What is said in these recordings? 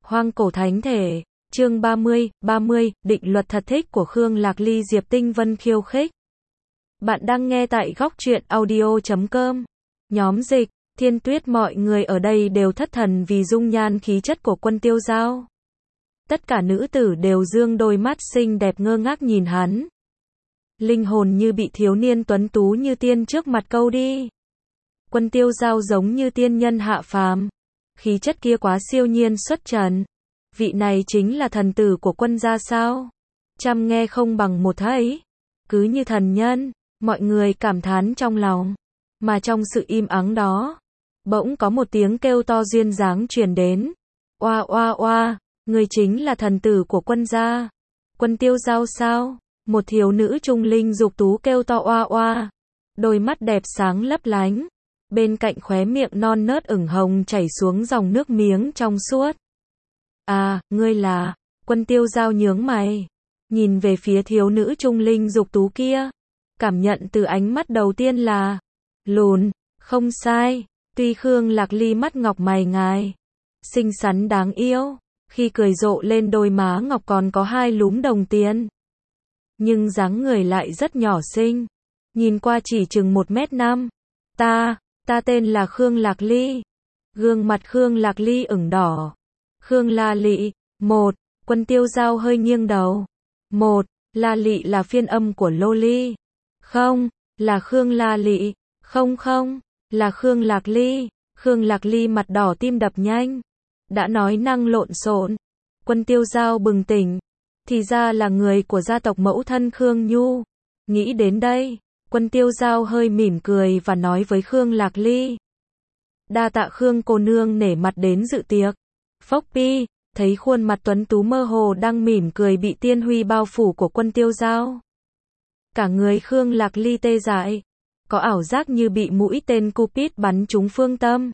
Hoang cổ thánh thể, chương 30, định luật thật thích của Khương Lạc Ly Diệp Tinh Vân khiêu khích. Bạn đang nghe tại góc truyện audio.com. Nhóm dịch, Thiên Tuyết, mọi người ở đây đều thất thần vì dung nhan khí chất của Quân Tiêu Giao. Tất cả nữ tử đều dương đôi mắt xinh đẹp ngơ ngác nhìn hắn. Linh hồn như bị thiếu niên tuấn tú như tiên trước mặt câu đi. Quân Tiêu Giao giống như tiên nhân hạ phàm. Khí chất kia quá siêu nhiên xuất trần. Vị này chính là thần tử của quân gia sao? Trăm nghe không bằng một thấy. Cứ như thần nhân, mọi người cảm thán trong lòng. Mà trong sự im ắng đó, bỗng có một tiếng kêu to duyên dáng truyền đến. Oa oa oa, người chính là thần tử của quân gia. Quân Tiêu Giao sao? Một thiếu nữ trung linh dục tú kêu to oa oa. Đôi mắt đẹp sáng lấp lánh. Bên cạnh khóe miệng non nớt ửng hồng chảy xuống dòng nước miếng trong suốt. À, ngươi là... Quân Tiêu Giao nhướng mày. Nhìn về phía thiếu nữ trung linh dục tú kia. Cảm nhận từ ánh mắt đầu tiên là... lùn, không sai. Tuy Khương Lạc Ly mắt ngọc mày ngài. Xinh xắn đáng yêu. Khi cười rộ lên đôi má ngọc còn có hai lúm đồng tiền. Nhưng dáng người lại rất nhỏ xinh. Nhìn qua chỉ chừng 1m5. Ta tên là Khương Lạc Ly. Gương mặt Khương Lạc Ly ửng đỏ. Khương La Lị, Quân Tiêu Giao hơi nghiêng đầu. La Lị là phiên âm của Lô Ly. Không, là Khương La Lị. Không, là Khương Lạc Ly. Khương Lạc Ly mặt đỏ tim đập nhanh. Đã nói năng lộn xộn. Quân Tiêu Giao bừng tỉnh. Thì ra là người của gia tộc mẫu thân Khương Nhu. Nghĩ đến đây, Quân Tiêu Giao hơi mỉm cười và nói với Khương Lạc Ly. Đa tạ Khương cô nương nể mặt đến dự tiệc. Phốc pi, thấy khuôn mặt tuấn tú mơ hồ đang mỉm cười bị tiên huy bao phủ của Quân Tiêu Giao. Cả người Khương Lạc Ly tê dại. Có ảo giác như bị mũi tên Cupid bắn trúng phương tâm.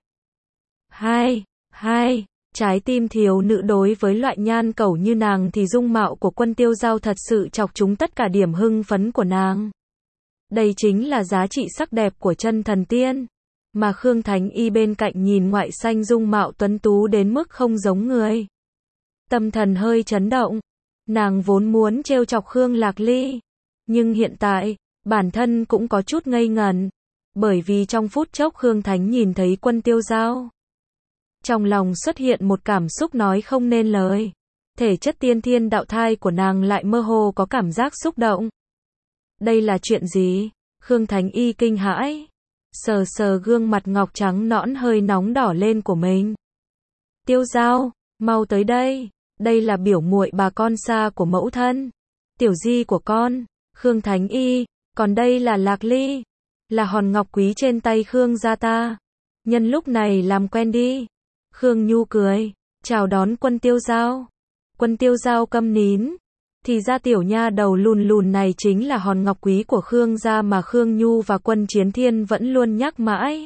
Trái tim thiếu nữ đối với loại nhan cẩu như nàng thì dung mạo của Quân Tiêu Giao thật sự chọc trúng tất cả điểm hưng phấn của nàng. Đây chính là giá trị sắc đẹp của chân thần tiên. Mà Khương Thánh Y bên cạnh nhìn ngoại xanh dung mạo tuấn tú đến mức không giống người. Tâm thần hơi chấn động. Nàng vốn muốn trêu chọc Khương Lạc Ly. Nhưng hiện tại, bản thân cũng có chút ngây ngẩn. Bởi vì trong phút chốc Khương Thánh nhìn thấy Quân Tiêu Giao. Trong lòng xuất hiện một cảm xúc nói không nên lời. Thể chất tiên thiên đạo thai của nàng lại mơ hồ có cảm giác xúc động. Đây là chuyện gì? Khương Thánh Y kinh hãi. Sờ gương mặt ngọc trắng nõn hơi nóng đỏ lên của mình. Tiêu Giao, mau tới đây. Đây là biểu muội bà con xa của mẫu thân. Tiểu di của con. Khương Thánh Y, còn đây là Lạc Ly. Là hòn ngọc quý trên tay Khương gia ta. Nhân lúc này làm quen đi. Khương Nhu cười, chào đón Quân Tiêu Giao. Quân Tiêu Giao câm nín. Thì ra tiểu nha đầu lùn này chính là hòn ngọc quý của Khương gia mà Khương Nhu và Quân Chiến Thiên vẫn luôn nhắc mãi.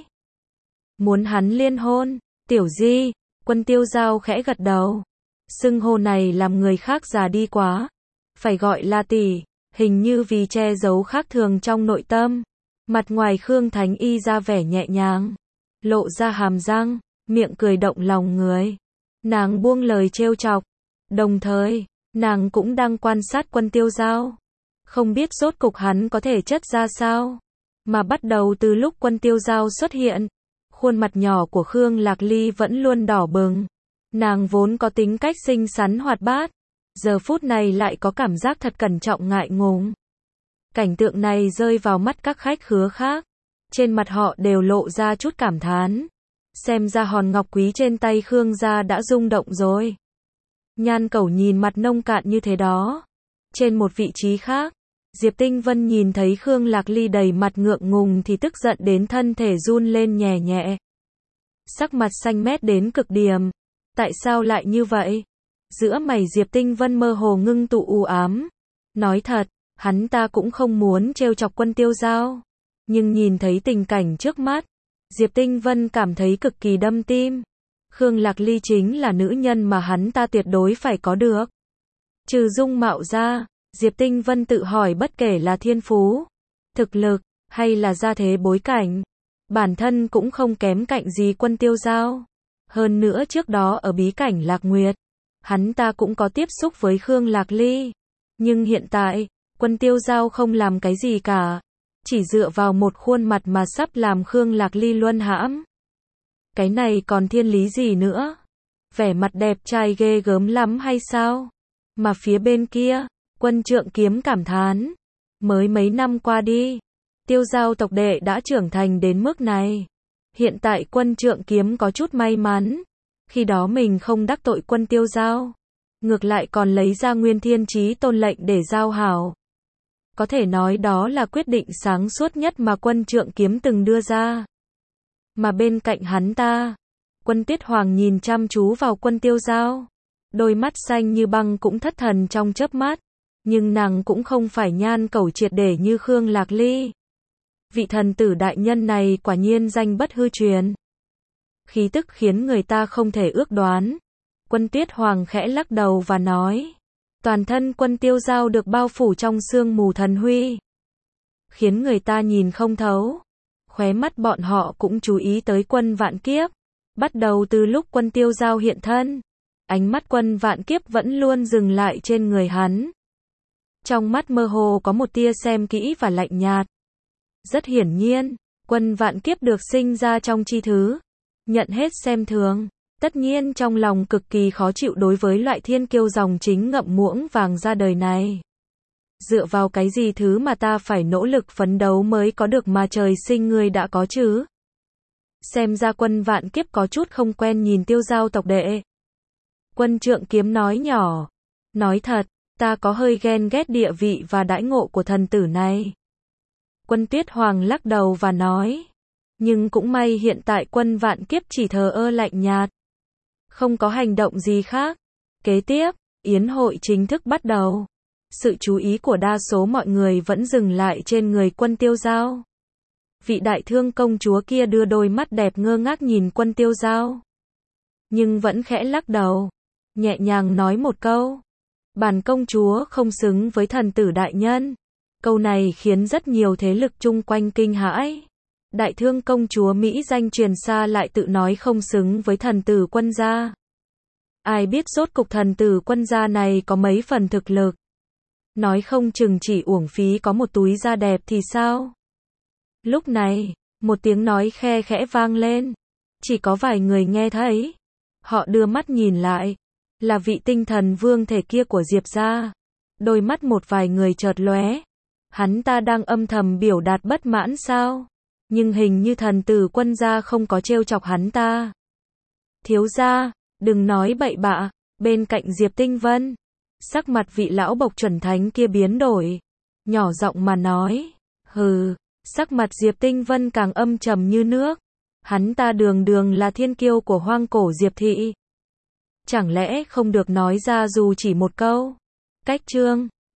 Muốn hắn liên hôn, tiểu di, Quân Tiêu Giao khẽ gật đầu. Xưng hô này làm người khác già đi quá. Phải gọi là tỷ, hình như vì che giấu khác thường trong nội tâm. Mặt ngoài Khương Thánh Y ra vẻ nhẹ nhàng. Lộ ra hàm răng, miệng cười động lòng người. Nàng buông lời trêu chọc. Đồng thời, nàng cũng đang quan sát Quân Tiêu Giao. Không biết rốt cục hắn có thể chất ra sao. Mà bắt đầu từ lúc Quân Tiêu Giao xuất hiện, khuôn mặt nhỏ của Khương Lạc Ly vẫn luôn đỏ bừng. Nàng vốn có tính cách xinh xắn hoạt bát. Giờ phút này lại có cảm giác thật cẩn trọng ngại ngùng. Cảnh tượng này rơi vào mắt các khách khứa khác. Trên mặt họ đều lộ ra chút cảm thán. Xem ra hòn ngọc quý trên tay Khương gia đã rung động rồi. Nhan cẩu nhìn mặt nông cạn như thế đó. Trên một vị trí khác, Diệp Tinh Vân nhìn thấy Khương Lạc Ly đầy mặt ngượng ngùng thì tức giận đến thân thể run lên nhẹ nhẹ. Sắc mặt xanh mét đến cực điểm. Tại sao lại như vậy? Giữa mày Diệp Tinh Vân mơ hồ ngưng tụ u ám. Nói thật, hắn ta cũng không muốn trêu chọc Quân Tiêu Giao. Nhưng nhìn thấy tình cảnh trước mắt, Diệp Tinh Vân cảm thấy cực kỳ đâm tim. Khương Lạc Ly chính là nữ nhân mà hắn ta tuyệt đối phải có được. Trừ dung mạo ra, Diệp Tinh Vân tự hỏi bất kể là thiên phú, thực lực, hay là gia thế bối cảnh. Bản thân cũng không kém cạnh gì Quân Tiêu Giao. Hơn nữa trước đó ở bí cảnh Lạc Nguyệt, hắn ta cũng có tiếp xúc với Khương Lạc Ly. Nhưng hiện tại, Quân Tiêu Giao không làm cái gì cả. Chỉ dựa vào một khuôn mặt mà sắp làm Khương Lạc Ly luân hãm. Cái này còn thiên lý gì nữa? Vẻ mặt đẹp trai ghê gớm lắm hay sao? Mà phía bên kia, Quân Trượng Kiếm cảm thán. Mới mấy năm qua đi, Tiêu Giao tộc đệ đã trưởng thành đến mức này. Hiện tại Quân Trượng Kiếm có chút may mắn. Khi đó mình không đắc tội Quân Tiêu Giao. Ngược lại còn lấy ra Nguyên Thiên Chí Tôn lệnh để giao hảo. Có thể nói đó là quyết định sáng suốt nhất mà Quân Trượng Kiếm từng đưa ra. Mà bên cạnh hắn ta, Quân Tuyết Hoàng nhìn chăm chú vào Quân Tiêu Giao. Đôi mắt xanh như băng cũng thất thần trong chớp mắt. Nhưng nàng cũng không phải nhan cẩu triệt để như Khương Lạc Ly. Vị thần tử đại nhân này quả nhiên danh bất hư truyền. Khí tức khiến người ta không thể ước đoán. Quân Tuyết Hoàng khẽ lắc đầu và nói. Toàn thân Quân Tiêu Giao được bao phủ trong sương mù thần huy. Khiến người ta nhìn không thấu. Khóe mắt bọn họ cũng chú ý tới Quân Vạn Kiếp. Bắt đầu từ lúc Quân Tiêu Giao hiện thân. Ánh mắt Quân Vạn Kiếp vẫn luôn dừng lại trên người hắn. Trong mắt mơ hồ có một tia xem kỹ và lạnh nhạt. Rất hiển nhiên, Quân Vạn Kiếp được sinh ra trong chi thứ. Nhận hết xem thường. Tất nhiên trong lòng cực kỳ khó chịu đối với loại thiên kiêu dòng chính ngậm muỗng vàng ra đời này. Dựa vào cái gì thứ mà ta phải nỗ lực phấn đấu mới có được mà trời sinh ngươi đã có chứ? Xem ra Quân Vạn Kiếp có chút không quen nhìn Tiêu Giao tộc đệ. Quân Trượng Kiếm nói nhỏ. Nói thật, ta có hơi ghen ghét địa vị và đãi ngộ của thần tử này. Quân Tuyết Hoàng lắc đầu và nói. Nhưng cũng may hiện tại Quân Vạn Kiếp chỉ thờ ơ lạnh nhạt. Không có hành động gì khác. Kế tiếp, yến hội chính thức bắt đầu. Sự chú ý của đa số mọi người vẫn dừng lại trên người Quân Tiêu Giao. Vị đại thương công chúa kia đưa đôi mắt đẹp ngơ ngác nhìn Quân Tiêu Giao. Nhưng vẫn khẽ lắc đầu. Nhẹ nhàng nói một câu. Bản công chúa không xứng với thần tử đại nhân. Câu này khiến rất nhiều thế lực chung quanh kinh hãi. Đại thương công chúa Mỹ danh truyền xa lại tự nói không xứng với thần tử Quân gia. Ai biết rốt cục thần tử Quân gia này có mấy phần thực lực. Nói không chừng chỉ uổng phí có một túi da đẹp thì sao? Lúc này, một tiếng nói khe khẽ vang lên. Chỉ có vài người nghe thấy. Họ đưa mắt nhìn lại. Là vị tinh thần vương thể kia của Diệp gia. Đôi mắt một vài người chợt lóe. Hắn ta đang âm thầm biểu đạt bất mãn sao? Nhưng hình như thần tử Quân gia không có trêu chọc hắn ta. Thiếu gia, đừng nói bậy bạ. Bên cạnh Diệp Tinh Vân, sắc mặt vị lão bộc chuẩn thánh kia biến đổi. Nhỏ giọng mà nói. Hừ, sắc mặt Diệp Tinh Vân càng âm trầm như nước. Hắn ta đường đường là thiên kiêu của hoang cổ Diệp thị. Chẳng lẽ không được nói ra dù chỉ một câu? Cách chương